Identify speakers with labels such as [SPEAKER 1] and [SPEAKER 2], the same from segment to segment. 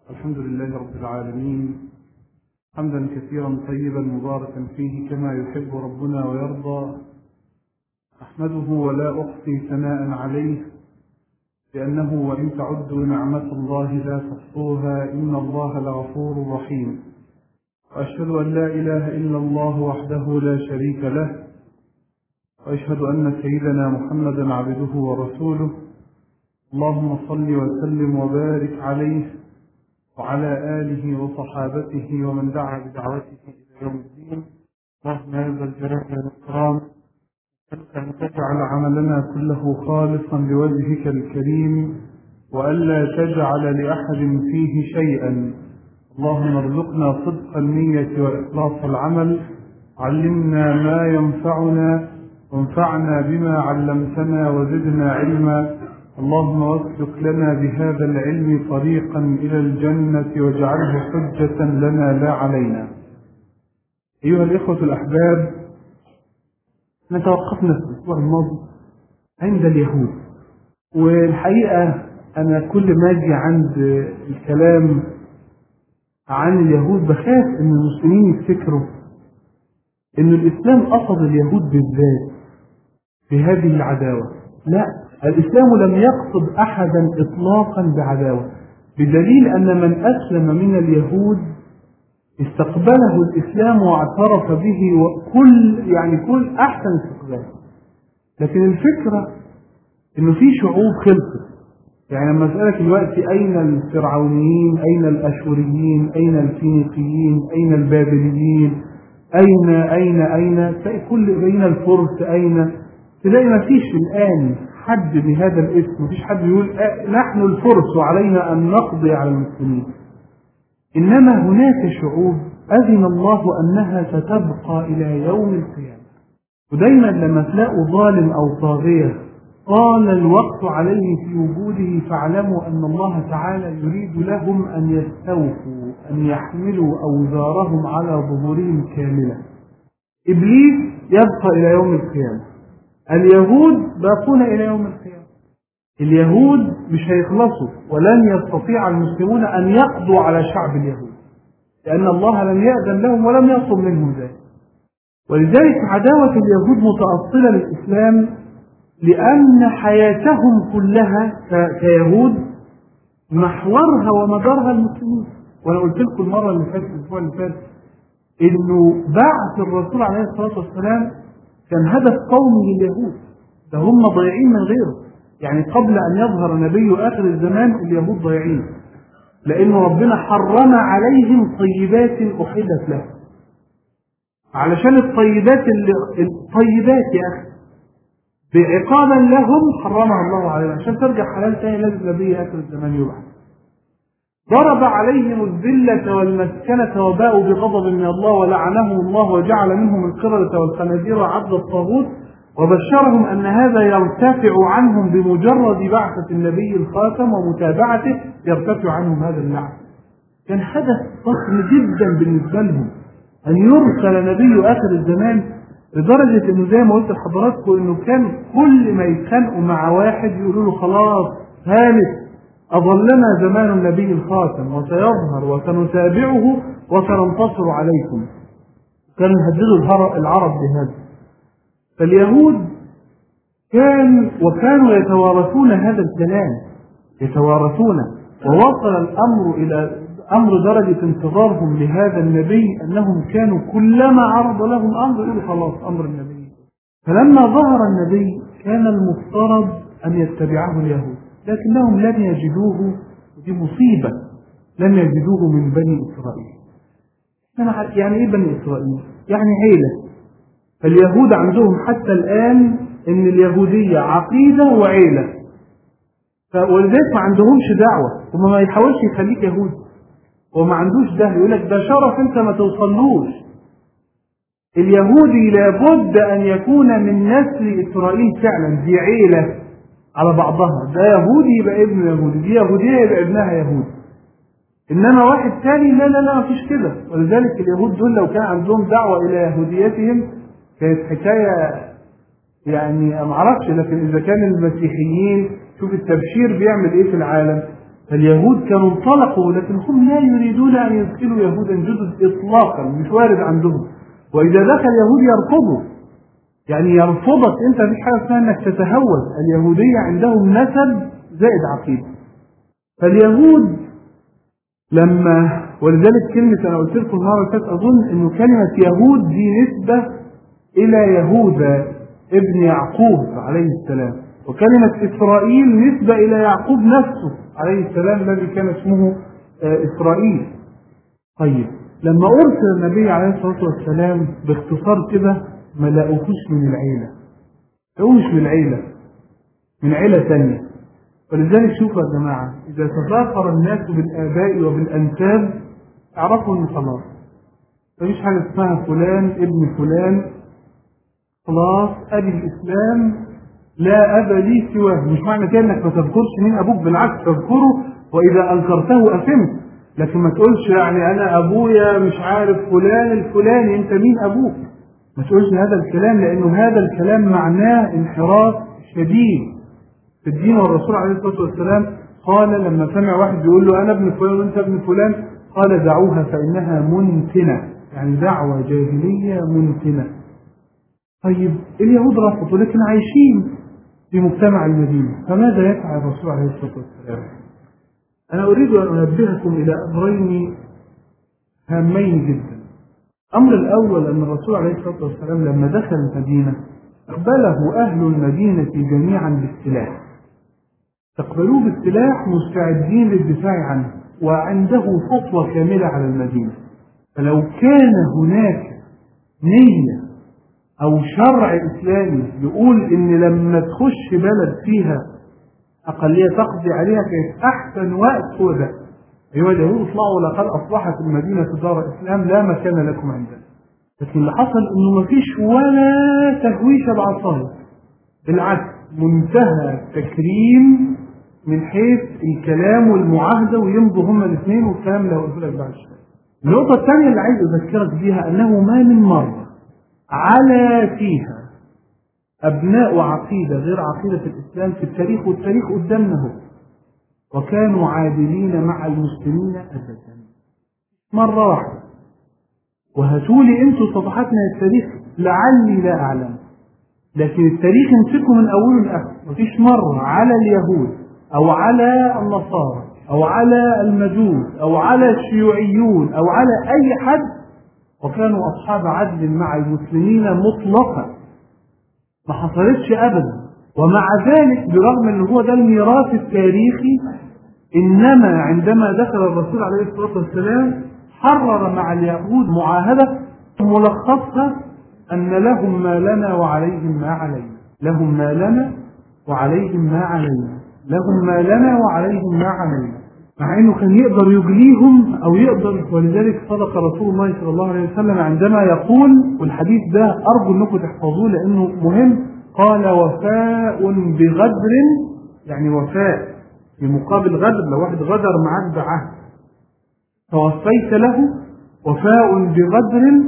[SPEAKER 1] الحمد لله رب العالمين، حمدا كثيرا طيبا مباركا فيه كما يحب ربنا ويرضى. أحمده ولا أحصي ثناء عليه، لأنه وإن تعدوا نعمة الله لا تحصوها، إن الله لغفور رحيم. وأشهد أن لا إله إلا الله وحده لا شريك له، وأشهد أن سيدنا محمدا عبده ورسوله. اللهم صل وسلم وبارك عليه وعلى آله وصحابته ومن دعا بدعوته إلى يوم الدين. اللهم يا ذا الجلال والإكرام، أسألك أن تجعل عملنا كله خالصا لوجهك الكريم، وألا تجعل لأحد فيه شيئا. اللهم ارزقنا صدق النية وإخلاص العمل، علمنا ما ينفعنا وانفعنا بما علمتنا وزدنا علما. اللهم واسلك لنا بهذا العلم طريقا إلى الجنة واجعله حجة لنا لا علينا. أيها الإخوة الأحباب، توقفنا في الأسبوع الماضي عند اليهود، والحقيقة أنا كل ما أجي عند الكلام عن اليهود بخاف إن المسلمين يفتكروا إن الإسلام قصد اليهود بالذات بهذه العداوة. لا، الإسلام لم يقصد أحدا إطلاقا بعداوة، بدليل أن من أسلم من اليهود استقبله الإسلام واعترف به، وكل أحسن استقبال. لكن الفكرة إنه في شعوب خلصت. يعني لما أسألك دلوقتي أين الفرعونيين، أين الأشوريين، أين الفينيقيين، أين البابليين، أين بين الفرس، تلاقي ما فيش الآن حد بهذا الاسم، ما فيش حد يقول نحن الفرس وعلينا أن نقضي على المسلمين. إنما هناك شعوب أذن الله أنها ستبقى إلى يوم القيامة. ودايما لما تلاقوا ظالم أو طاغية طال الوقت عليه في وجوده، فاعلموا أن الله تعالى يريد لهم أن يستوفوا، أن يحملوا أوزارهم على ظهورهم كاملة. إبليس يبقى إلى يوم القيامة، اليهود باقون إلى يوم القيامة. اليهود مش هيخلصوا، ولن يستطيع المسلمون أن يقضوا على شعب اليهود، لأن الله لم يأذن لهم ولم يطلب منهم ذلك. ولذلك عداوة اليهود متأصلة للإسلام، لأن حياتهم كلها كيهود محورها ومدارها المسلمين. وأنا قلت لكم المرة اللي فاتت، الأسبوع اللي فات، إنه بعث الرسول عليه الصلاة والسلام كان هدف قومي لليهود، ده هم ضايعين من غيره. يعني قبل أن يظهر نبي آخر الزمان اليهود ضايعين، لأن ربنا حرم عليهم طيبات أحلت لهم. علشان الطيبات يا أخي بعقابا لهم حرمها الله عليهم، عشان ترجع حلال تاني لازم نبي آخر الزمان يبعث. ضرب عليهم الذلة والمسكنة وباءوا بغضب من الله ولعنهم الله وجعل منهم القردة والخنازير وعبد الطاغوت، وبشرهم أن هذا يرتفع عنهم بمجرد بعثة النبي الخاتم ومتابعته، يرتفع عنهم هذا اللعن. كان حدث ضخم جدا بالنسبة لهم أن يرسل نبي آخر الزمان، لدرجة أنه زي ما قلت لحضراتكم أنه كان كل ما يتخانقوا مع واحد يقولوا له خلاص ثالث أظلنا زمان النبي الخاتم وسيظهر وسنتابعه وسننتصر عليكم. كانوا يهددوا العرب بهذا. فاليهود كانوا يتوارثون هذا الكلام، ووصل الأمر إلى درجة انتظارهم لهذا النبي أنهم كانوا كلما عرض لهم أمر يقولوا خلاص أمر النبي. فلما ظهر النبي كان المفترض أن يتبعه اليهود، لكنهم لم يجدوه، ودي مصيبة، لم يجدوه من بني إسرائيل. يعني إيه بني إسرائيل؟ يعني عيلة. فاليهود عندهم حتى الآن إن اليهودية عقيدة وعيلة، ولذلك ما عندهمش دعوة، وما ما يحاولش يخليك يهودي وما عندوش ده، يقول لك ده شرف أنت ما توصلوش. اليهودي لابد أن يكون من نسل إسرائيل فعلا، دي عيلة على بعضها، ده يهودي يبقى ابن يهودي، دي يهودية يبقى ابنها يهودي. إنما واحد ثاني لا ما فيش كده. ولذلك اليهود دول لو كان عندهم دعوة إلى يهوديتهم كانت حكاية، يعني ما اعرفش. لكن إذا كان المسيحيين، شوف التبشير بيعمل إيه في العالم. فاليهود كانوا انطلقوا، لكن هم لا يريدون أن يدخلوا يهودا جدد إطلاقا، مش وارد عندهم. وإذا دخل يهود يرفضوا، يعني يرفضك أنت، مفيش حاجة اسمها أنك تتهوس. اليهودية عندهم نسب زائد عقيدة. فاليهود لما، ولذلك كلمة أنا قلت لكم المرة اللي فاتت أظن إنه كلمة يهود دي نسبة إلى يهوذا ابن يعقوب عليه السلام، وكلمة إسرائيل نسبة إلى يعقوب نفسه عليه السلام الذي كان اسمه إسرائيل. طيب لما أرسل النبي عليه الصلاة والسلام باختصار كده ما لقوهوش من العيلة، لقوه مش من العيلة، من عيلة ثانية. ولذلك شوفوا يا جماعة، إذا تفاخر الناس بالآباء وبالأنساب اعرفوا إن خلاص مفيش حاجة اسمها فلان ابن فلان، خلاص أبي الإسلام لا أب لي سواه. مش معنى كده إنك ما تذكرش مين أبوك، بالعكس تذكره، وإذا أنكرته أثمت، لكن ما تقولش يعني أنا أبويا مش عارف فلان الفلاني، أنت مين أبوك؟ ما تقولش هذا الكلام، لأنه هذا الكلام معناه انحراف شديد في الدين. والرسول عليه الصلاة والسلام قال لما سمع واحد بيقول له أنا ابن فلان وأنت ابن فلان، قال دعوها فإنها منتنة، يعني دعوة جاهلية منتنة. طيب اليهود رفضوا لكن عايشين في مجتمع المدينة، فماذا يفعل الرسول عليه الصلاة والسلام؟ أنا أريد أن أنبهكم إلى أمرين هامين جدا. الأمر الأول أن الرسول عليه الصلاة والسلام لما دخل المدينة أقبله أهل المدينة جميعا بالسلاح، تقبلوه بالسلاح مستعدين للدفاع عنه، وعنده سطوة كاملة على المدينة. فلو كان هناك نية أو شرع إسلامي يقول إن لما تخش بلد فيها أقلية تقضي عليها كانت أحسن وقت هو ده. أيها اليهود اطلعوا لقد أصبحت المدينة دار إسلام لا مكان لكم عندنا. لكن اللي حصل إنه مفيش ولا تهويشة بعصاية، بالعكس منتهى تكريم من حيث الكلام والمعاهدة، ويمضوا هما الاثنين، والكلام اللي هقوله لك بعد شوية. النقطة الثانية اللي عايز أذكرك بيها أنه ما من مرة على فيها أبناء عقيدة غير عقيدة الإسلام في التاريخ، والتاريخ قدامنا هو، وكانوا عادلين مع المسلمين أبدا مرة واحدة. وهاتولي أنتوا صفحات من التاريخ لعلي لا أعلم، لكن التاريخ يمسكه من أوله لآخره. مفيش مرة على اليهود أو على النصارى أو على المجوس أو على الشيوعيون أو على أي حد وكانوا أصحاب عدل مع المسلمين مطلقا، ما حصلتش أبدا. ومع ذلك برغم أن هو ده الميراث التاريخي، إنما عندما دخل الرسول عليه الصلاة والسلام حرر مع اليهود معاهدة ملخصها أن لهم ما لنا وعليهم ما علينا، لهم ما لنا وعليهم ما علينا، لهم ما لنا وعليهم ما علينا، مع أنه كان يقدر يجليهم أو يقدر. ولذلك صدق رسول الله صلى الله عليه وسلم عندما يقول، والحديث ده أرجو أنكم تحفظوه لأنه مهم، قال وفاء بغدر، يعني وفاء في مقابل غدر. لو واحد غدر معك بعهد توفيت له، وفاء بغدر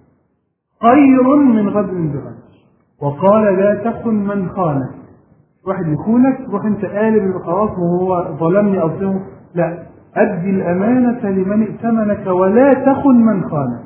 [SPEAKER 1] خير من غدر بغدر. وقال لا تخن من خانك، واحد يخونك تروح انت قالب خلاص وهو ظلمني أظلمه، لا، أدي الأمانة لمن ائتمنك ولا تخن من خانك.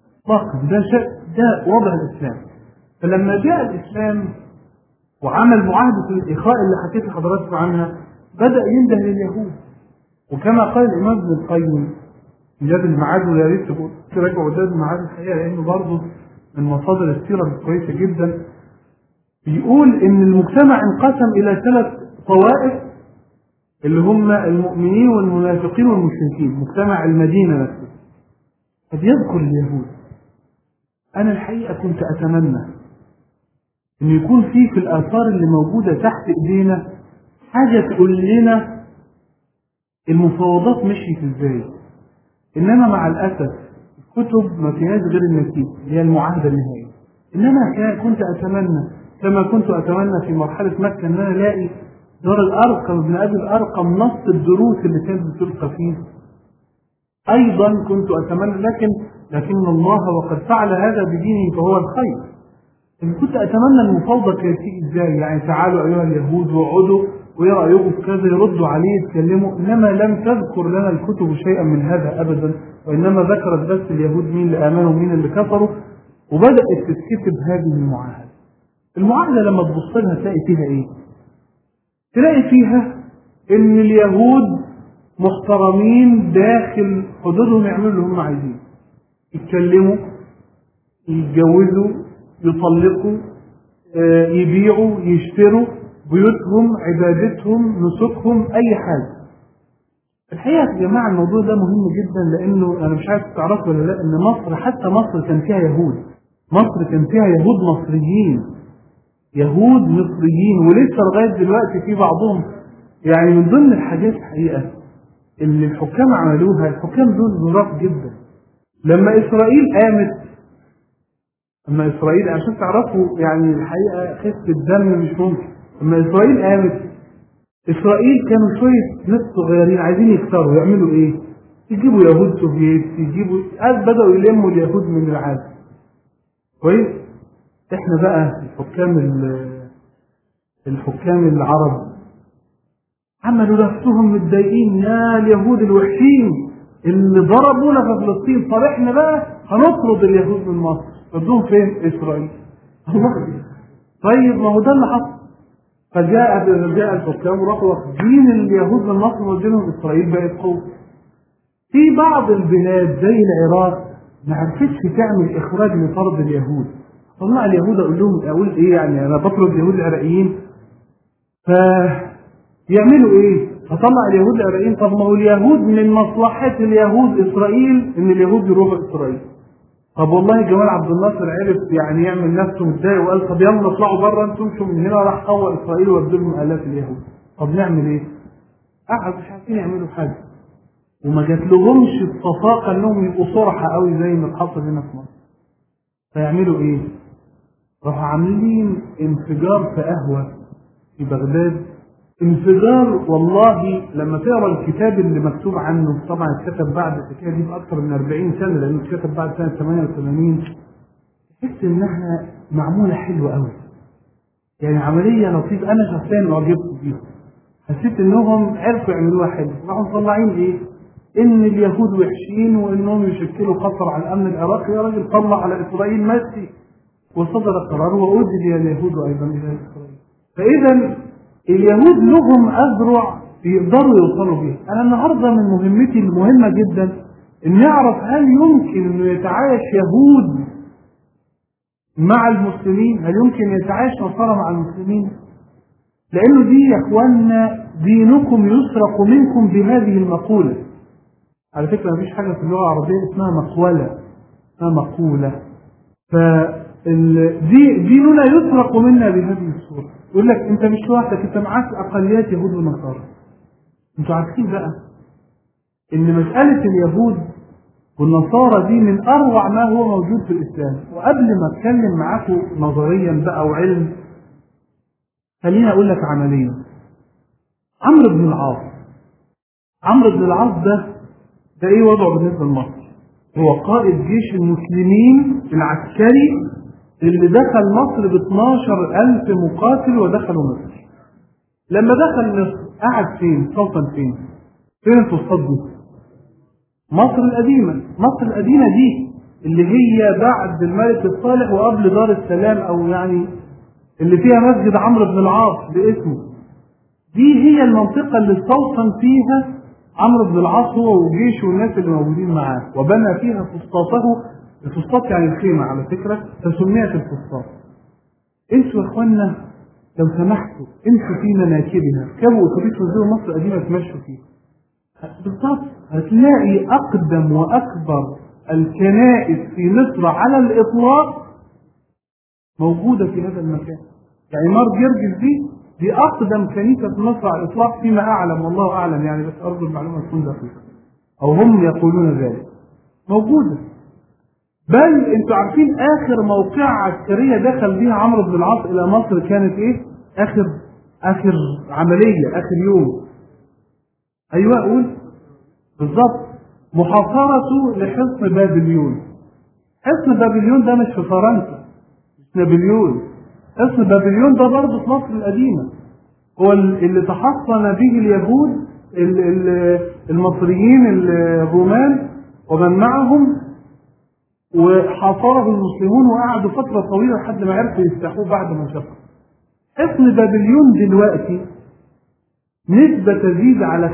[SPEAKER 1] ده وضع الإسلام. فلما جاء الإسلام وعمل معاهدة الإخاء اللي حكيت لحضراتكم عنها، بدأ ينده لليهود. وكما قال الإمام ابن القيم في زاد المعاد، ويا ريت تراجعوا زاد المعاد الحقيقة لأنه برضه من مصادر السيرة الكويسة جدا، بيقول إن المجتمع انقسم إلى 3 طوائف اللي هم المؤمنين والمنافقين والمشركين، مجتمع المدينة نفسه. فبيذكر اليهود. أنا الحقيقة كنت أتمنى إن يكون في الآثار اللي موجودة تحت إيدينا حاجة تقول لنا المفاوضات مشيت إزاي. إنما مع الأسف الكتب ما فيهاش غير النتيجة اللي هي المعاهدة النهائية. إنما كنت أتمنى كما كنت أتمنى في مرحلة مكة أن أنا ألاقي دار الأرقم ابن أبي الأرقم نص الدروس اللي كانت بتلقى فيه. أيضا كنت أتمنى، لكن الله وقد فعل هذا بدينه فهو الخير. كنت أتمنى المفاوضة كانت تيجي إزاي، يعني تعالوا أيها اليهود واقعدوا وايه رايكم في كذا، يردوا عليه يتكلموا، انما لم تذكر لنا الكتب شيئا من هذا ابدا، وانما ذكرت بس اليهود مين اللي امنوا ومين اللي كفروا، وبدات تتكتب هذه المعاهده. المعاهده لما تبص لها تلاقي فيها ايه؟ تلاقي فيها ان اليهود محترمين داخل حدودهم، يعملوا اللي هم عايزين، يتكلموا، يتجوزوا، يطلقوا، يبيعوا، يشتروا، بيوتهم، عبادتهم، نسكهم، اي حاجه. الحقيقه يا جماعه الموضوع ده مهم جدا، لانه انا مش عارف تعرفوا ولا لا، ان مصر، حتى مصر كان فيها يهود، مصر كان فيها يهود مصريين، يهود مصريين، ولسه لغايه دلوقتي في بعضهم. يعني من ضمن الحاجات الحقيقه اللي الحكام عملوها، الحكام دول ظراف جدا. لما اسرائيل قامت، لما اسرائيل، عشان تعرفوا يعني الحقيقه خفه الدم مش ممكن، لما اسرائيل قامت، اسرائيل كانوا شويه ناس صغيرين عايزين يكسروا، يعملوا ايه؟ يجيبوا يهود سوفييت، يجيبوا، بداوا يلموا اليهود من العالم. كويس؟ احنا بقى الحكام العرب عملوا نفسهم متضايقين، يا اليهود الوحشين اللي ضربونا في فلسطين، طب احنا بقى هنطرد اليهود من مصر، ردوهم فين؟ اسرائيل. الله. طيب ما هو ده اللي حصل. فجاء الحكام وراحوا واخدين اليهود من مصر وودينهم اسرائيل، بقت قوه. في بعض البلاد زي العراق ما عرفتش تعمل اخراج لطرد اليهود. طلع اليهود، اقول ايه يعني، انا بطرد اليهود العراقيين، يعملوا ايه؟ فطلع اليهود العراقيين. طب ما هو اليهود من مصلحة اليهود اسرائيل ان اليهود يروحوا اسرائيل. طب والله جمال عبد الناصر عرف يعني يعمل نفسه متضايق وقال طب يلا اطلعوا بره انتم، امشوا من هنا، راح قوى اسرائيل وادوا لهم الاف اليهود. طب نعمل ايه؟ قعدوا مش عارفين يعملوا حاجه، وما جات لهمش الصفاقه انهم يبقوا صرحه قوي زي ما اتحصل هنا في مصر. فيعملوا ايه؟ راحوا عاملين انفجار في قهوه في بغداد. انفجار والله لما تقرا الكتاب اللي مكتوب عنه، طبعا اتكتب بعد الحكايه دي باكثر من 40 سنه، لانه اتكتب بعد سنه 88، تحس انها معموله حلوه قوي. يعني عمليه لطيفه، انا شخصيا اعجبت بيها، حسيت انهم عرفوا يعملوها حلو. راحوا مطلعين ايه؟ ان اليهود وحشين وانهم يشكلوا خطر على الامن العراقي. يا راجل طلع على اسرائيل مسي وصدر قرار وأدلي اليهود ايضا الى اسرائيل. فاذا اليهود لهم أذرع يقدروا يوصلوا بيها. أنا النهاردة من مهمتي المهمة جدا إن نعرف هل يمكن أن يتعايش يهود مع المسلمين؟ هل يمكن يتعايش نصارى مع المسلمين؟ لأنه دي يا إخواننا دينكم يسرق منكم بهذه المقولة. على فكرة مفيش حاجة في اللغة العربية اسمها مقولة، اسمها مقولة. ديننا يسرق منا بهذه الصورة. يقول لك انت مش لوحدك، انت معاك اقليات يهود ونصارى. انتوا عارفين بقى ان مسألة اليهود والنصارى دي من اروع ما هو موجود في الاسلام. وقبل ما اتكلم معاكم نظريا بقى وعلم، خليني اقول لك عمليا. عمرو بن العاص ده ايه وضعه بالنسبة لمصر؟ هو قائد جيش المسلمين العسكري اللي دخل مصر ب 12,000 مقاتل ودخلوا مصر. لما دخل مصر قعد فين؟ سلطن فين؟ فين الفسطاط دي؟ مصر القديمة دي اللي هي بعد الملك الصالح وقبل دار السلام، او يعني اللي فيها مسجد عمرو بن العاص باسمه. دي هي المنطقة اللي استوطن فيها عمرو بن العاص هو وجيشه والناس اللي موجودين معاه، وبنى فيها فسطاطه. الفسطاط يعني الخيمة على فكرة، فسميت الفسطاط. انتوا يا اخوانا لو سمحتوا امشوا في مناكبها، اركبوا اتوبيس وانزلوا مصر القديمة تمشوا فيه بالظبط، هتلاقي اقدم واكبر الكنائس في مصر على الاطلاق موجودة في هذا المكان. يعني مار جرجس دي اقدم كنيسة في مصر على الاطلاق فيما اعلم، والله اعلم يعني، بس ارجو المعلومة تكون دقيقة، او هم يقولون ذلك، موجودة. بل انتوا عارفين اخر موقعة عسكرية دخل بيها عمرو بن العاص الى مصر كانت ايه؟ اخر عملية، اخر يوم. ايوه اقول بالظبط، محاصرته لحصن بابليون. حصن بابليون ده مش في فرنسا، مش نابليون. حصن بابليون ده برضه في مصر القديمة. هو اللي تحصن به اليهود المصريين الرومان ومن معهم، وحاصره المسلمون وقعدوا فترة طويلة لحد ما عرفوا يفتحوه بعد ما شفوا. حصن بابليون دلوقتي نسبة تزيد على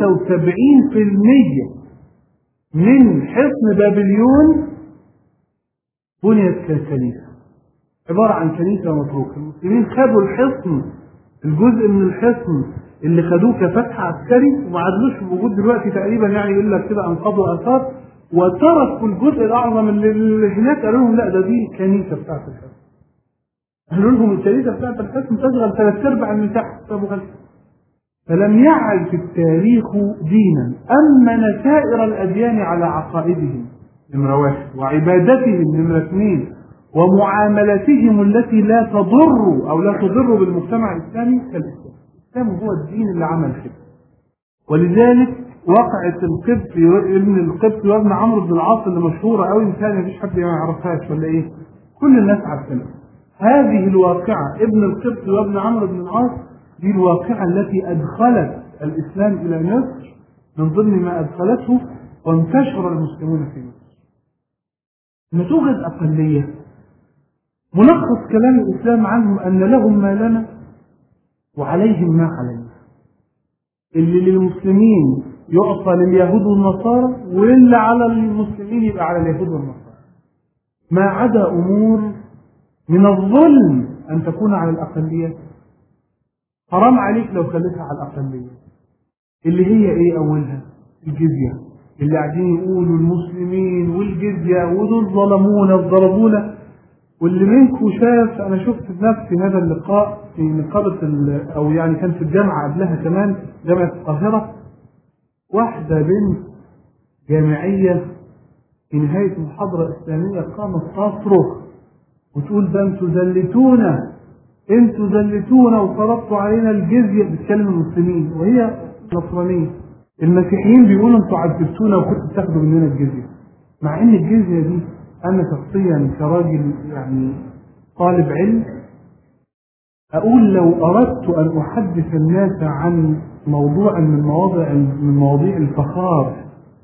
[SPEAKER 1] 75% من حصن بابليون بنيت ككنيسة، عبارة عن كنيسة متروكة. المسلمين خدوا الحصن، الجزء من الحصن اللي خدوه كفتح عسكري وما عادلوش موجود دلوقتي تقريبا، يعني يقول لك كده انقضوا اثار، وتركوا الجزء الاعظم اللي هناك. قالوا لهم لا، دي كنيسة بتاعت الحصن. قالوا لهم الكنيسة بتاعت الحصن تشغل 3/4 المساحة. طب فلم يعد التاريخ دينا أمن سائر الأديان على عقائدهم نمرة 1، وعبادتهم نمرة 2، ومعاملتهم التي لا تضر أو لا تضر بالمجتمع الإسلامي كالإسلام. الإسلام هو الدين اللي عمل كده. ولذلك وقعت ابن القبط وابن عمرو بن العاص اللي مشهورة قوي، مثال مفيش حد ما يعرفهاش ولا إيه؟ كل الناس عارفينها. هذه الواقعة ابن القبط وابن عمرو بن العاص دي الواقعة التي أدخلت الإسلام إلى مصر، من ضمن ما أدخلته وانتشر المسلمون في مصر. ما توجد أقلية، ملخص كلام الإسلام عنهم أن لهم ما لنا وعليهم ما علينا. اللي للمسلمين يعطى لليهود والنصارى، واللي على المسلمين يبقى على اليهود والنصارى، ما عدا أمور من الظلم أن تكون على الأقليات. حرام عليك لو خليتها على الأقلية، اللي هي إيه؟ أولها الجزية، اللي قاعدين يقولوا المسلمين والجزية ودول ظلمونا. واللي منكم شاف، أنا شفت بنفسي هذا اللقاء في نقابة أو يعني كان في الجامعة قبلها كمان، جامعة القاهرة، واحدة بنت جامعية في نهاية محاضرة إسلامية قامت تصرخ وتقول ده انتوا ذلتونا وفرضتوا علينا الجزية. بتكلم المسلمين وهي نصرانية. المسيحيين بيقولوا انتوا عذبتونا وكنتوا بتاخدوا مننا الجزية، مع ان الجزية دي انا شخصيا كراجل يعني طالب علم اقول لو اردت ان احدث الناس عن موضوع من مواضيع الفخار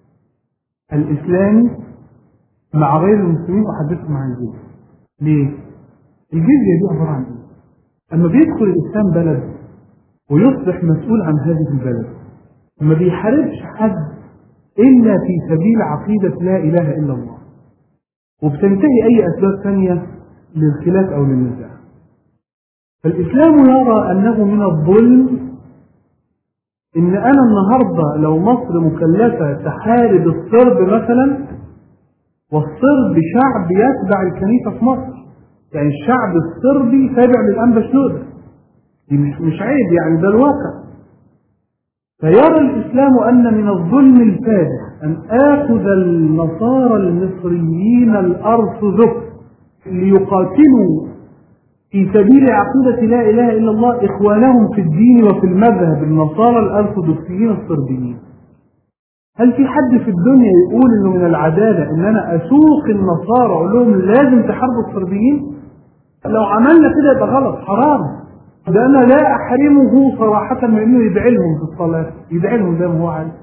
[SPEAKER 1] الاسلامي مع غير المسلمين احدثهم عن الجزية. ليه؟ الجزية دي عبارة عن ايه؟ اما بيدخل الاسلام بلد ويصبح مسؤول عن هذه البلد، ما بيحاربش حد الا في سبيل عقيدة لا اله الا الله، وبتنتهي اي اسباب ثانية للخلاف او للنزاع. فالاسلام يرى انه من الظلم ان انا النهاردة لو مصر مكلفة تحارب الصرب مثلا، والصرب شعب يتبع الكنيسة في مصر، يعني الشعب الصربي تابع للأنبا شنودة، دي مش عيب، يعني ده الواقع. فيرى الإسلام أن من الظلم الفادح أن آخذ النصارى المصريين الأرثوذكس ليقاتلوا في سبيل عقيدة لا إله إلا الله إخوانهم في الدين وفي المذهب النصارى الأرثوذكسيين الصربيين. هل في حد في الدنيا يقول إنه من العدالة إن أنا أسوق النصارى أقول لهم لازم تحاربوا الصربيين؟ لو عملنا كده يبقى غلط، حرام. ده أنا لا أحرمه صراحة من إنه يدعي لهم في الصلاة، يدعي لهم زي ما هو عايز،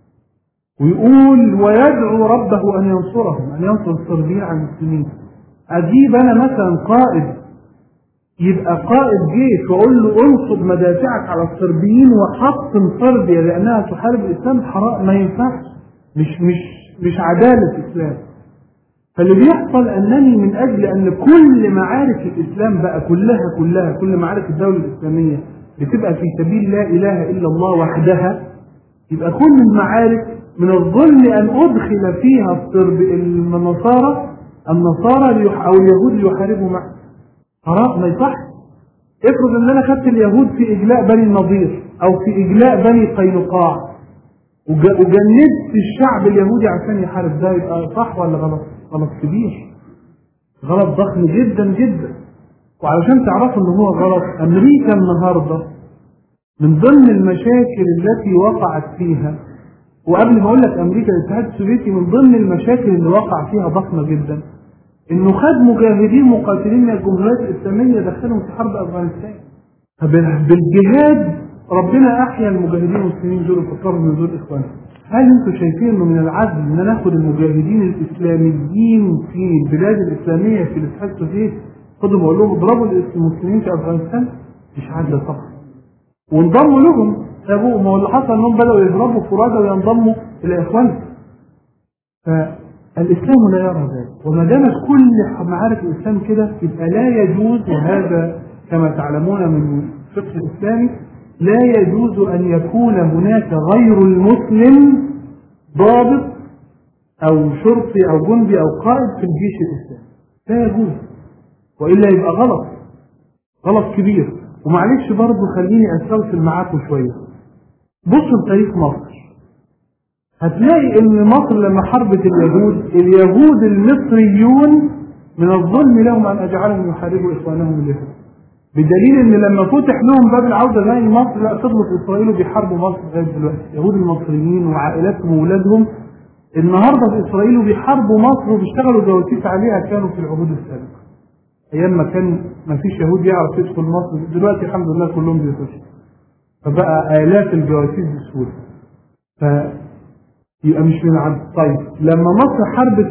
[SPEAKER 1] ويقول ويدعو ربه أن ينصرهم، أن ينصر الصربيين على المسلمين. أجيب أنا مثلا قائد يبقى قائد جيش وأقول له انصب مدافعك على الصربيين وحطم صربيا لأنها تحارب الإسلام؟ حرام، ما ينفعش، مش عدالة إسلام. فاللي بيحصل أنني من أجل أن كل معارك الإسلام بقى كلها كل معارك الدولة الإسلامية بتبقى في سبيل لا إله إلا الله وحدها، يبقى كل المعارك من الظلم أن أدخل فيها النصارى أو اليهود ليحاربوا معه. حرام، ما يصح. افرض ان انا خدت اليهود في اجلاء بني النضير او في اجلاء بني قينقاع وجندت الشعب اليهودي عشان يحارب، ده يبقى صح ولا غلط؟ غلط كبير، غلط ضخم جدا جدا. وعلشان تعرفوا ان هو غلط، امريكا النهارده من ضمن المشاكل التي وقعت فيها، وقبل ما اقول لك امريكا الاتحاد السوفيتي من ضمن المشاكل اللي وقع فيها ضخمه جدا، انه خد مجاهدين مقاتلين من الجمهوريات الاسلاميه دخلهم في حرب افغانستان. بالجهاد ربنا احيا المجاهدين المسلمين دول وفكروا من دول اخوانهم. هل انتم شايفين انه من العدل ان ناخد المجاهدين الاسلاميين في البلاد الاسلاميه في الاتحاد السوفيتي خدوا بقول لهم اضربوا المسلمين في افغانستان؟ مش عادله طبعا. وانضموا لهم ابوهم، هو اللي حصل انهم بداوا يضربوا فرادى وينضموا الى اخوانهم. فالاسلام لا يرى ذلك، وما دامت كل معارك الاسلام كده يبقى لا يجوز، وهذا كما تعلمون من الفقه الاسلامي لا يجوز ان يكون هناك غير المسلم ضابط او شرطي او جندي او قائد في الجيش الاسلامي، لا يجوز، والا يبقى غلط كبير. ومعلش برضه خليني استوصل معاكم شويه. بصوا لتاريخ مصر، هتلاقي ان مصر لما حاربت اليهود المصريون من الظلم لهم ان اجعلهم يحاربوا اخوانهم اليهود، بدليل ان لما فتح لهم باب العوده زي مصر لا فضلوا في اسرائيل وبيحاربوا مصر لغايه دلوقتي. اليهود المصريين وعائلاتهم واولادهم النهارده في اسرائيل وبيحاربوا مصر وبيشتغلوا جواسيس عليها، كانوا في العهود السابقه ايام ما كان ما فيش يهود يعرف يدخل مصر. دلوقتي الحمد لله كلهم بيخشوا، فبقى الاف الجواسيس بسهوله. يبقى مش من العدل. طيب لما مصر حاربت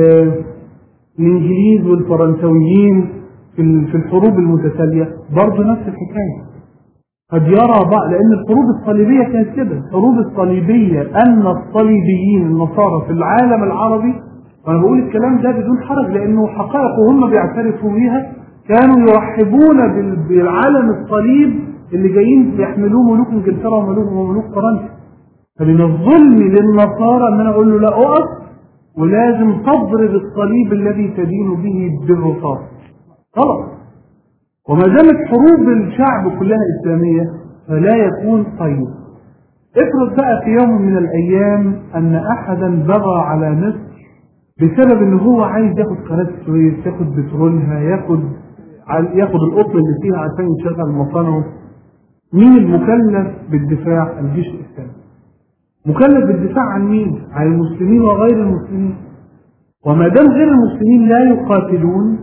[SPEAKER 1] الانجليز والفرنسويين في الحروب المتتاليه برضه نفس الحكايه. قد يرى بعض، لان الحروب الصليبيه كانت كده، الحروب الصليبيه ان الصليبيين النصارى في العالم العربي، وانا بقول الكلام ده بدون حرج لانه حقائق وهم بيعترفوا بيها، كانوا يرحبون بالعالم الصليب اللي جايين يحملوه ملوك انجلترا وملوك فرنسا. فمن الظلم للنصارى ان انا اقول له لا اقف ولازم تضرب الصليب الذي تدين به بالرصاص، غلط. وما دامت حروب الشعب كلها اسلاميه فلا يكون طيب. افرض بقى في يوم من الايام ان احدا بغى على مصر بسبب ان هو عايز ياخد قناه السويس، ياخد بترولها، ياخد القطن اللي فيها عشان يشغل مصانعه. مين المكلف بالدفاع؟ الجيش الاسلامي. مكلف بالدفاع عن مين؟ عن المسلمين وغير المسلمين. وما دام غير المسلمين لا يقاتلون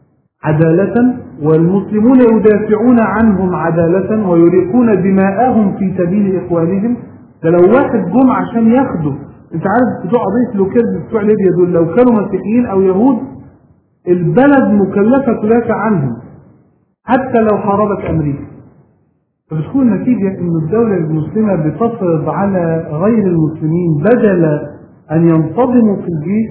[SPEAKER 1] عدالة والمسلمون يدافعون عنهم عدالة ويريقون دماءهم في سبيل إخوانهم، ده لو واحد جم عشان ياخدوا، انت عارف بتوع قضية لوكيرد بتوع ليبيا دول لو كانوا مسيحيين أو يهود البلد مكلفة تدافع عنهم حتى لو حاربت أمريكا. فبتكون نتيجة أن الدولة المسلمة بتفرض على غير المسلمين بدل أن ينتظموا في الجيش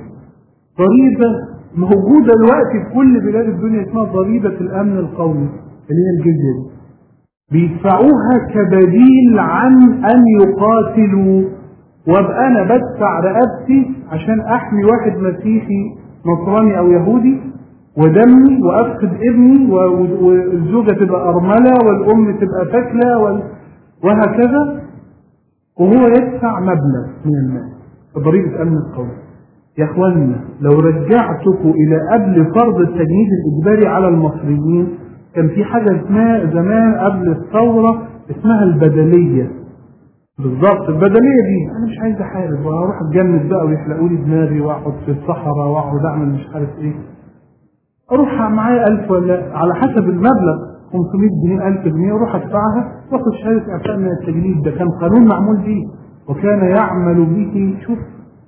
[SPEAKER 1] ضريبة موجودة دلوقتي في كل بلاد الدنيا اسمها ضريبة الأمن القومي اللي هي الجزية دي، بيدفعوها كبديل عن أن يقاتلوا، وابقى أنا بدفع رقبتي عشان أحمي واحد مسيحي نصراني أو يهودي ودمي وأفقد ابني والزوجة تبقى أرملة والأم تبقى ثكلة وهكذا، وهو يدفع مبلغ من المال ضريبة أمن القومي. يا اخوانا لو رجعتكم الى قبل فرض التجنيد الاجباري على المصريين كان في حاجه اسمها زمان قبل الثوره اسمها البدليه. بالظبط البدليه دي انا مش عايز احارب واروح اتجند بقى ويحلقوا لي دماغي واقعد في الصحراء واقعد اعمل مش عارف ايه، اروح معايا 1000 ولا على حسب المبلغ 500 جنيه 1000 جنيه اروح ادفعها واخد شهاده اعفاء من التجنيد. ده كان قانون معمول بيه وكان يعمل به. شوف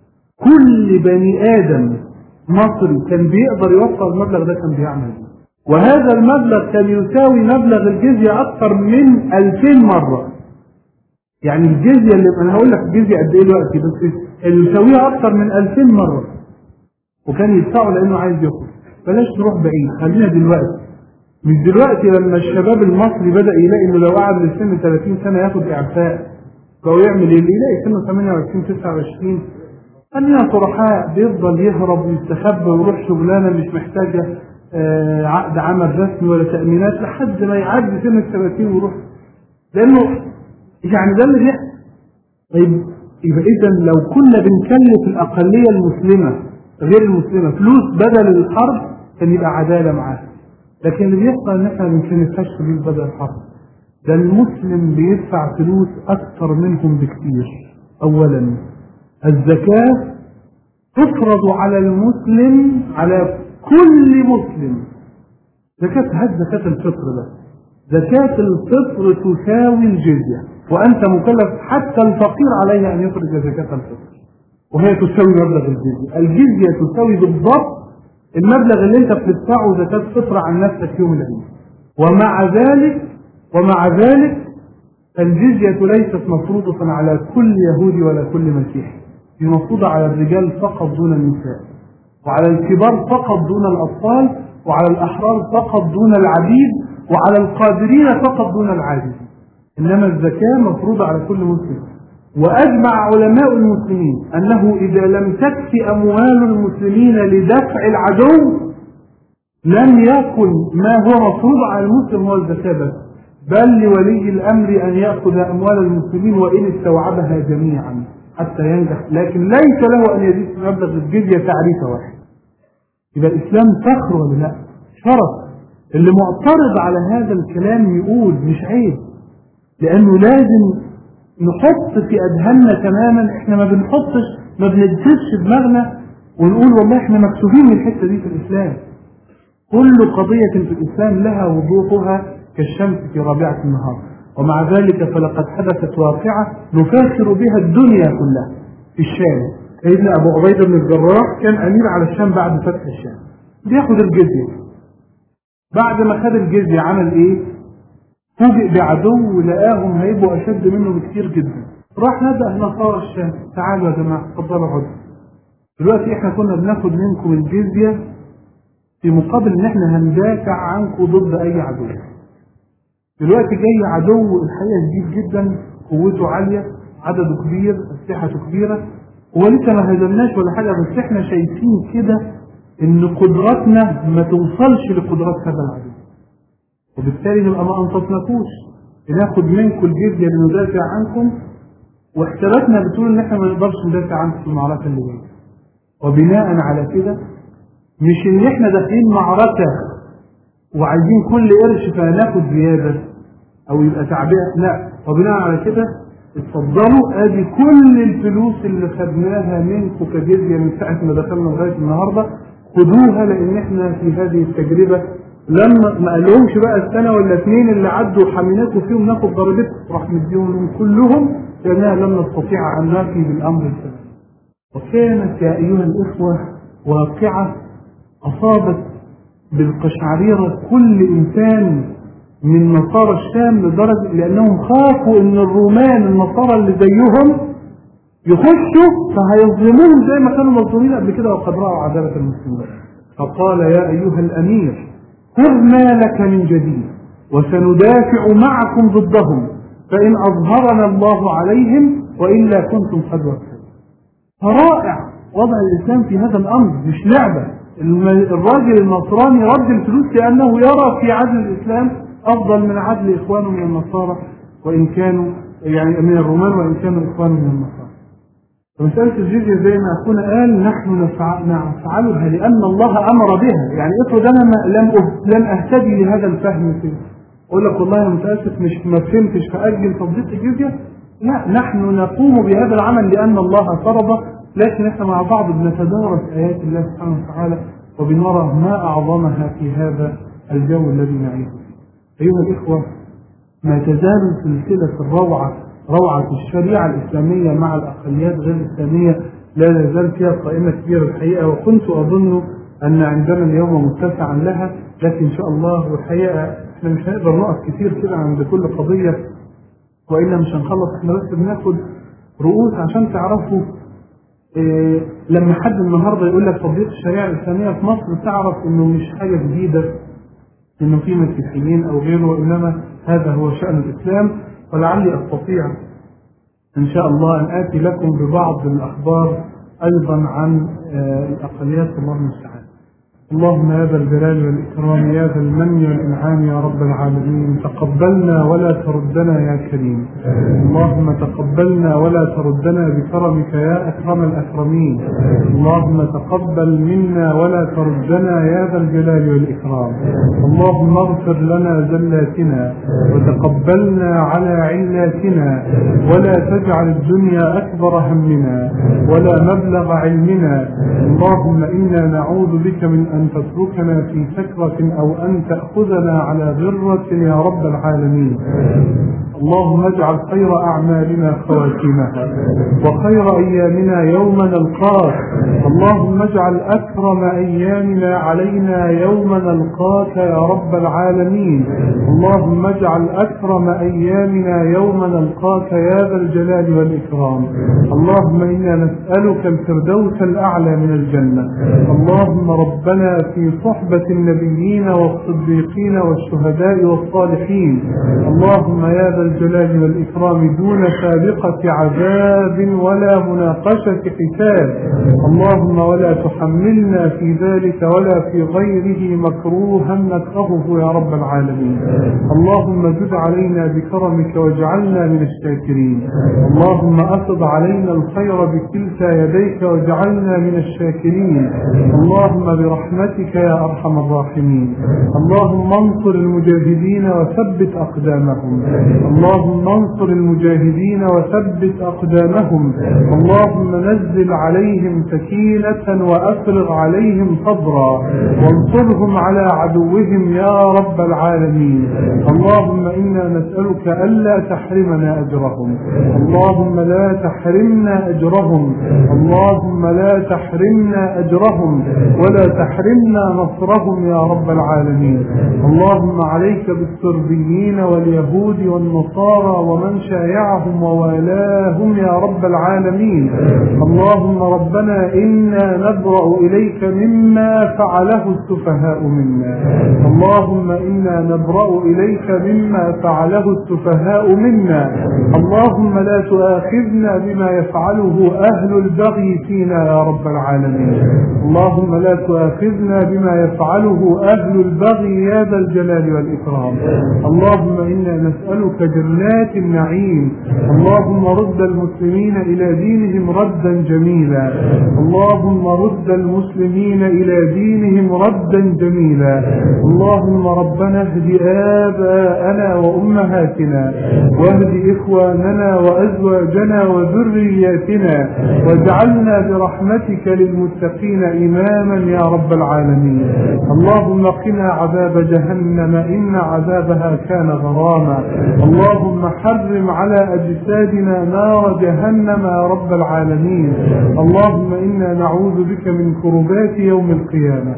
[SPEAKER 1] كل بني آدم مصري كان بيقدر يوفر المبلغ ده كان بيعمل بيه، وهذا المبلغ كان يساوي مبلغ الجزية أكثر من 2000 مرة. يعني الجزية اللي أنا هقول لك الجزية قد إيه دلوقتي بس اللي يساويها أكثر من 2000 مرة، وكان يدفعه لأنه عايز ياخد. بلاش نروح بعيد، خلينا دلوقتي. مش دلوقتي لما الشباب المصري بدأ يلاقي إنه لو قعد لسن 30 سنة ياخد إعفاء فهو يعمل إيه؟ يلاقي سنه 28 29 خلينا صرحاء بيفضل يهرب ويستخبى ويروح شغلانه مش محتاجه عقد عمل رسمي ولا تأمينات لحد ما يعدي سن 30 ويروح، لانه يعني ده اللي بيحصل. طيب يبقى اذا لو كنا بنكلف الاقليه المسلمه غير المسلمه فلوس بدل الحرب كان يبقى عداله معاه، لكن اللي بيحصل ان احنا ما بنكلفهاش فلوس بدل الحرب. ده المسلم بيدفع فلوس اكثر منهم بكثير. اولا الزكاة تفرض على المسلم على كل مسلم، زكاة هات زكاة الفطر بس زكاة الفطر تساوي الجزية، وأنت مكلف حتى الفقير عليه أن يخرج زكاة الفطر، وهي تساوي مبلغ الجزية. الجزية تساوي بالضبط المبلغ اللي أنت بتدفعه زكاة فطر عن نفسك يوم العيد. ومع ذلك الجزية ليست مفروضة على كل يهودي ولا كل مسيحي، هي مفروضة على الرجال فقط دون النساء، وعلى الكبار فقط دون الأطفال، وعلى الأحرار فقط دون العبيد، وعلى القادرين فقط دون العاجزين. إنما الزكاة مفروضة على كل مسلم. وأجمع علماء المسلمين أنه إذا لم تكفي أموال المسلمين لدفع العدو لم يكن ما هو مفروض على المسلم هو الزكاة بس، بل لولي الأمر أن يأخذ أموال المسلمين وإن استوعبها جميعا حتى ينجح، لكن ليس له أن يزيد في مبلغ الجزية تعريفة واحد. يبقى الإسلام فخر ولا لا؟ شرف. اللي معترض على هذا الكلام يقول مش عيب، لأنه لازم نحط في أذهاننا تماما. إحنا ما بندسش دماغنا ونقول والله إحنا مكسوفين من الحتة دي في الإسلام. كل قضية في الإسلام لها وضوحها كالشمس في رابعة النهار، ومع ذلك فلقد حدثت واقعة نفاخر بها الدنيا كلها في الشام. سيدنا أبو عبيدة بن الجراح كان أمير على الشام بعد فتح الشام، بياخد الجزية. بعد ما خد الجزية عمل إيه؟ فوجئ بعدو لقاهم هيبقوا أشد منه بكتير جدا. راح ندى نصارى الشام، تعالوا يا جماعة اتفضلوا عدوا، دلوقتي إحنا كنا بناخد منكم الجزية في مقابل إن إحنا هندافع عنكم ضد أي عدو. دلوقتي جاي عدو الحقيقة جديد جدا، قوته عالية، عدده كبير، أسلحته كبيرة، ولسه ما هزمناش ولا حاجة، بس إحنا شايفين كده إن قدراتنا ما توصلش لقدرات هذا العدو، وبالتالي نبقى ما أنصفناكوش، بناخد منكم الجزية لندافع عنكم، واحتراتنا بتقول إن إحنا ما نقدرش ندافع عنكم في المعركة اللي جاية. وبناء على كده مش إن إحنا داخلين معركة وعايزين كل قرش فناخد زيادة أو يبقى تعبئة، لا، وبناء على كده اتفضلوا ادي كل الفلوس اللي خدناها منكم كجزية من ساعة ما دخلنا لغاية النهاردة، خدوها، لان احنا في هذه التجربة لما ما قالهمش بقى السنة ولا اتنين اللي عدوا حميناكم فيهم ناخد ضربتكم، راح مديهم كلهم لانها لم نستطيع ان نفي بالامر السلام. وكانت يا ايها الاخوة واقعة اصابت بالقشعريرة كل انسان من نصارى الشام، لدرجة لأنهم خافوا إن الرومان النصارى اللي زيهم يخشوا فهيظلموهم زي ما كانوا مظلومين قبل كده وقد رأوا عذابة المسلمين. فقال يا أيها الأمير خذ ما لك من جديد وسندافع معكم ضدهم، فإن أظهرنا الله عليهم وإلا كنتم قد وكلوا. فرائع وضع الإسلام في هذا الأمر، مش لعبة. الراجل النصراني رد الفلوس لأنه يرى في عدل الإسلام أفضل من عدل إخوانه من النصارى وإن كانوا يعني من الرومان وإن كانوا إخوانه من النصارى. ومسألة الجزية زي ما أخونا قال نحن نفعلها لأن الله أمر بها. يعني افرض أنا لم أهتدي لهذا الفهم فيه، أقول لك والله أنا متأسف مش ما فهمتش فأجل تطبيق الجزية، لا، نحن نقوم بهذا العمل لأن الله فرض، لكن احنا مع بعض بنتدارس آيات الله سبحانه وتعالى وبنرى ما أعظمها في هذا الجو الذي نعيش فيه. أيها الإخوة، ما تزال سلسلة روعة الشريعة الإسلامية مع الأقليات غير الإسلامية لا يزال فيها قائمة كبيرة الحقيقة، وكنت أظن أن عندنا اليوم متسعا لها، لكن إن شاء الله والحقيقة احنا مش هنقدر نقف كتير كده عند كل قضية وإلا مش هنخلص. احنا بس بناخد رؤوس عشان تعرفوا لما حد النهاردة يقول لك تطبيق الشريعة الإسلامية في مصر تعرف إنه مش حاجة جديدة إنه في مسيحيين أو غيره، إنما هذا هو شأن الإسلام. ولعلي أستطيع إن شاء الله أن آتي لكم ببعض الأخبار أيضا عن الأقليات، الله المستعان. اللهم يا ذا الجلال والإكرام يا ذا المن والإنعام يا رب العالمين، تقبلنا ولا تردنا يا كريم. اللهم تقبلنا ولا تردنا بكرمك يا أكرم الأكرمين. اللهم تقبل منا ولا تردنا يا ذا الجلال والإكرام. اللهم اغفر لنا زلاتنا وتقبلنا على علاتنا، ولا تجعل الدنيا أكبر همنا ولا مبلغ علمنا. اللهم إنا نعوذ بك من أن تتركنا في سكرة أو أن تأخذنا على غرة يا رب العالمين. اللهم اجعل خير أعمالنا خواتمها وخير أيامنا يوم نلقاك. اللهم اجعل أكرم أيامنا علينا يوم نلقاك يا رب العالمين. اللهم اجعل أكرم أيامنا يوم نلقاك يا ذا الجلال والإكرام. اللهم إنا نسألك الفردوس الأعلى من الجنة. اللهم ربنا في صحبة النبيين والصديقين والشهداء والصالحين. اللهم يا ذا الجلال والإكرام دون سابقة عذاب ولا مناقشة حساب. اللهم ولا تحملنا في ذلك ولا في غيره مكروها نكرهه يا رب العالمين. اللهم زد علينا بكرمك واجعلنا من الشاكرين. اللهم أفض علينا الخير بكلتا يديك واجعلنا من الشاكرين. اللهم برحمتك يا أرحم الراحمين. اللهم انصر المجاهدين وثبت أقدامهم. اللهم انصر المجاهدين وثبت أقدامهم. اللهم نزل عليهم سكينة وأفرغ عليهم صبرا وانصرهم على عدوهم يا رب العالمين. اللهم إنا نسألك ألا تحرمنا أجرهم. اللهم لا تحرمنا أجرهم. اللهم لا تحرمنا أجرهم ولا تحرمنا نصرهم يا رب العالمين. اللهم عليك بالصربيين واليهود والنصارى ومن شايعهم ووالاهم يا رب العالمين. اللهم ربنا إنا نبرأ إليك مما فعله السفهاء منا. اللهم إنا نبرأ إليك مما فعله السفهاء منا. اللهم لا تؤاخذنا بما يفعله أهل البغي فينا يا رب العالمين. اللهم لا تؤاخذنا بما يفعله أهل البغي يا ذا الجلال والإكرام. اللهم إنا نسألك جنات النعيم. اللهم رد المسلمين إلى دينهم ردا جميلا. اللهم رد المسلمين إلى دينهم ردا جميلا. اللهم ربنا اهد آباءنا وأمهاتنا واهد إخواننا وأزواجنا وذرياتنا واجعلنا برحمتك للمتقين إماما يا رب العالمين. اللهم قنا عذاب جهنم إن عذابها كان غراما. اللهم حرم على أجسادنا نار جهنم يا رب العالمين. اللهم إنا نعوذ بك من كربات يوم القيامة.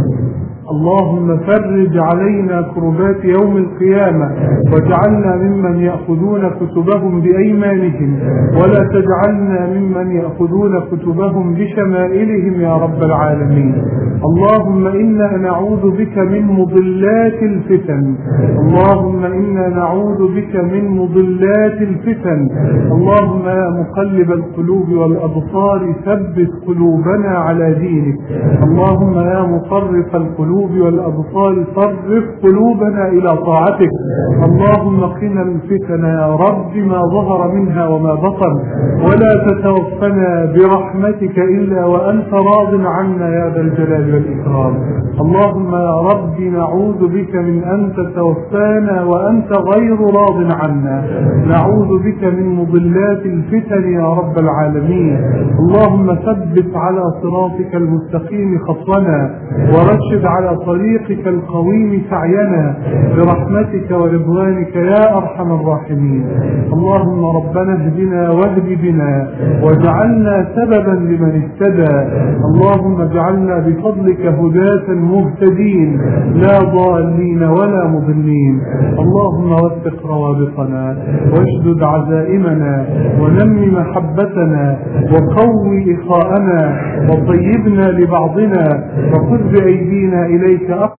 [SPEAKER 1] اللهم فرج علينا كربات يوم القيامة واجعلنا ممن يأخذون كتبهم بأيمانهم ولا تجعلنا ممن يأخذون كتبهم بشمائلهم يا رب العالمين. اللهم إنا نعوذ بك من مضلات الفتن. اللهم إنا نعوذ بك من مضلات الفتن. اللهم يا مقلب القلوب والأبصار ثبت قلوبنا على دينك. اللهم يا مصرف القلوب والأبصار صرف قلوبنا إلى طاعتك. اللهم قنا الفتن يا رب ما ظهر منها وما بطن ولا تتوفنا برحمتك إلا وأنت راض عنا يا ذا الجلال والإكرام. اللهم يا رب نعوذ بك من أن تتوفانا وأنت غير راض عنا. نعوذ بك من مضلات الفتن يا رب العالمين. اللهم ثبت على صراطك المستقيم خطونا ورشد على طريقك القويم سعينا برحمتك ورضوانك يا أرحم الراحمين. اللهم ربنا اهدنا واهد بنا واجعلنا سببا لمن اهتدى. اللهم اجعلنا بفضلك هداة مهتدين لا ضالين ولا مضلين. اللهم وثق روابطنا واشدد عزائمنا ونمي محبتنا وقوي إخاءنا وطيبنا لبعضنا وخذ بأيدينا إليك